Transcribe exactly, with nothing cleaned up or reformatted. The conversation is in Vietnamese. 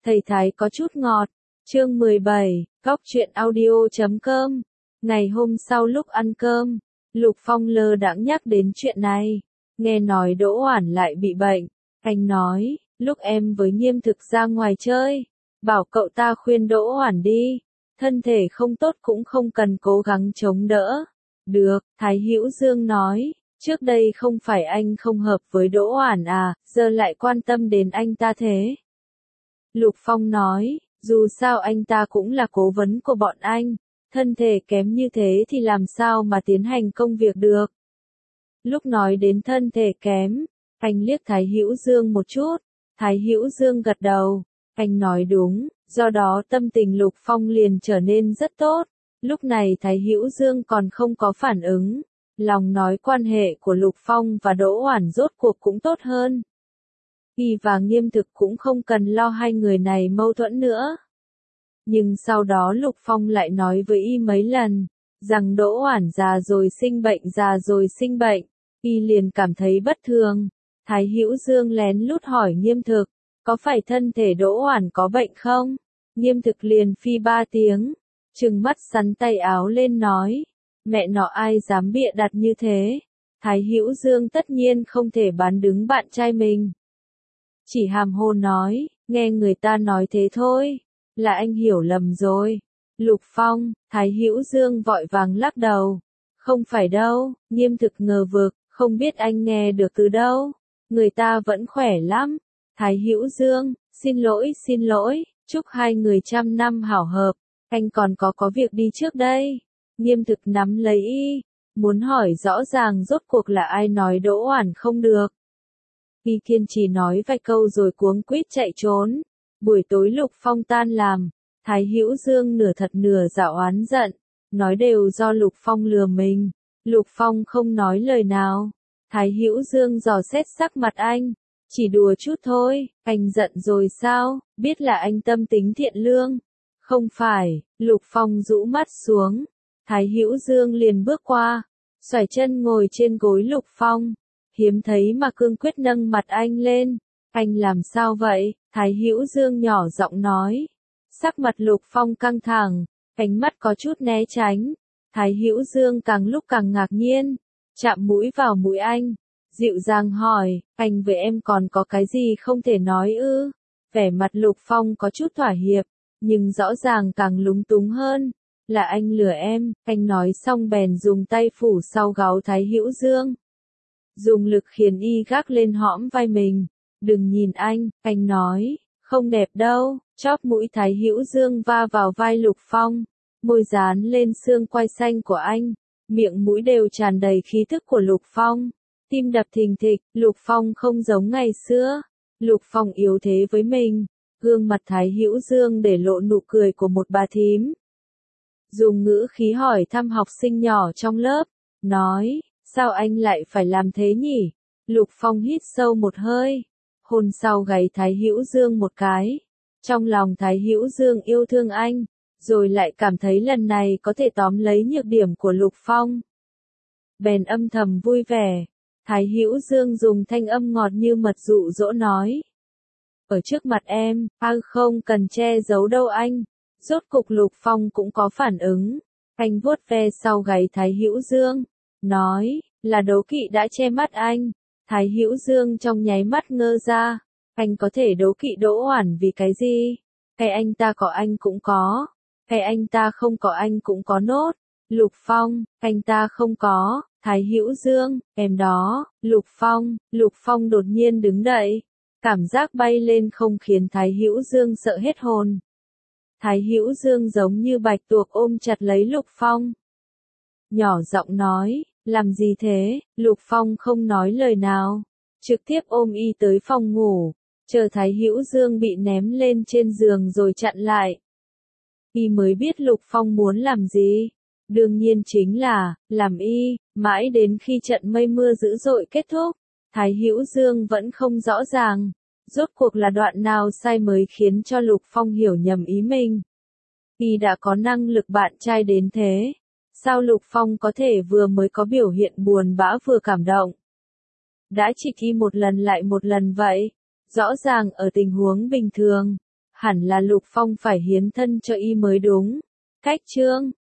Thầy Thái có chút ngọt. Chương mười bảy, Cóc truyện audio chấm com. Ngày hôm sau lúc ăn cơm, Lục Phong lơ đãng nhắc đến chuyện này. Nghe nói Đỗ Oản lại bị bệnh. Anh nói, lúc em với Nghiêm Thực ra ngoài chơi, bảo cậu ta khuyên Đỗ Oản đi. Thân thể không tốt cũng không cần cố gắng chống đỡ. Được, Thái Hữu Dương nói, trước đây không phải anh không hợp với Đỗ Oản à, giờ lại quan tâm đến anh ta thế. Lục Phong nói, dù sao anh ta cũng là cố vấn của bọn anh, thân thể kém như thế thì làm sao mà tiến hành công việc được. Lúc nói đến thân thể kém, anh liếc Thái Hữu Dương một chút, Thái Hữu Dương gật đầu, anh nói đúng, do đó tâm tình Lục Phong liền trở nên rất tốt. Lúc này Thái Hữu Dương còn không có phản ứng, lòng nói quan hệ của Lục Phong và Đỗ Oản rốt cuộc cũng tốt hơn. Y và Nghiêm Thực cũng không cần lo hai người này mâu thuẫn nữa. Nhưng sau đó Lục Phong lại nói với Y mấy lần, rằng Đỗ Oản già rồi sinh bệnh già rồi sinh bệnh, Y liền cảm thấy bất thường. Thái Hữu Dương lén lút hỏi Nghiêm Thực, có phải thân thể Đỗ Oản có bệnh không? Nghiêm Thực liền phi ba tiếng, trừng mắt sắn tay áo lên nói, mẹ nọ ai dám bịa đặt như thế? Thái Hữu Dương tất nhiên không thể bán đứng bạn trai mình. Chỉ hàm hồ nói, nghe người ta nói thế thôi, là anh hiểu lầm rồi. Lục Phong, Thái Hữu Dương vội vàng lắc đầu, không phải đâu. Nghiêm Thực ngờ vực, không biết anh nghe được từ đâu, người ta vẫn khỏe lắm. Thái Hữu Dương, xin lỗi xin lỗi, chúc hai người trăm năm hảo hợp, anh còn có có việc đi trước đây. Nghiêm Thực nắm lấy Y, muốn hỏi rõ ràng rốt cuộc là ai nói Đỗ Oản không được. Y kiên trì nói vài câu rồi cuống quýt chạy trốn. Buổi tối Lục Phong tan làm, Thái Hữu Dương nửa thật nửa giả oán giận, nói đều do Lục Phong lừa mình. Lục Phong không nói lời nào. Thái Hữu Dương dò xét sắc mặt anh, chỉ đùa chút thôi, anh giận rồi sao, biết là anh tâm tính thiện lương. Không phải, Lục Phong rũ mắt xuống. Thái Hữu Dương liền bước qua, xoải chân ngồi trên gối Lục Phong. Hiếm thấy mà cương quyết nâng mặt anh lên. Anh làm sao vậy? Thái Hữu Dương nhỏ giọng nói. Sắc mặt Lục Phong căng thẳng, ánh mắt có chút né tránh. Thái Hữu Dương càng lúc càng ngạc nhiên, chạm mũi vào mũi anh, dịu dàng hỏi, anh với em còn có cái gì không thể nói ư? Vẻ mặt Lục Phong có chút thỏa hiệp, nhưng rõ ràng càng lúng túng hơn. Là anh lừa em, anh nói xong bèn dùng tay phủ sau gáu Thái Hữu Dương. Dùng lực khiến Y gác lên hõm vai mình. Đừng nhìn anh, anh nói, không đẹp đâu. Chóp mũi Thái Hữu Dương va vào vai Lục Phong, môi dán lên xương quai xanh của anh, miệng mũi đều tràn đầy khí thức của Lục Phong. Tim đập thình thịch, Lục Phong không giống ngày xưa. Lục Phong yếu thế với mình. Gương mặt Thái Hữu Dương để lộ nụ cười của một bà thím. Dùng ngữ khí hỏi thăm học sinh nhỏ trong lớp, nói, sao anh lại phải làm thế nhỉ? Lục Phong hít sâu một hơi, hôn sau gáy Thái Hữu Dương một cái. Trong lòng Thái Hữu Dương yêu thương anh, rồi lại cảm thấy lần này có thể tóm lấy nhược điểm của Lục Phong. Bèn âm thầm vui vẻ. Thái Hữu Dương dùng thanh âm ngọt như mật dụ dỗ nói. Ở trước mặt em, anh không cần che giấu đâu anh. Rốt cục Lục Phong cũng có phản ứng. Anh vuốt ve sau gáy Thái Hữu Dương, nói, là đố kỵ đã che mắt anh. Thái Hữu Dương trong nháy mắt ngơ ra. Anh có thể đố kỵ Đỗ Oản vì cái gì? Cái anh ta có anh cũng có. Cái anh ta không có anh cũng có nốt. Lục Phong, anh ta không có. Thái Hữu Dương, em đó. Lục Phong, Lục Phong đột nhiên đứng dậy. Cảm giác bay lên không khiến Thái Hữu Dương sợ hết hồn. Thái Hữu Dương giống như bạch tuộc ôm chặt lấy Lục Phong. Nhỏ giọng nói, làm gì thế? Lục Phong không nói lời nào, trực tiếp ôm Y tới phòng ngủ, chờ Thái Hữu Dương bị ném lên trên giường rồi chặn lại. Y mới biết Lục Phong muốn làm gì, đương nhiên chính là, làm Y, mãi đến khi trận mây mưa dữ dội kết thúc, Thái Hữu Dương vẫn không rõ ràng, rốt cuộc là đoạn nào sai mới khiến cho Lục Phong hiểu nhầm ý mình. Y đã có năng lực bạn trai đến thế. Sao Lục Phong có thể vừa mới có biểu hiện buồn bã vừa cảm động? Đã chỉ Y một lần lại một lần vậy. Rõ ràng ở tình huống bình thường, hẳn là Lục Phong phải hiến thân cho y mới đúng. Cách trương,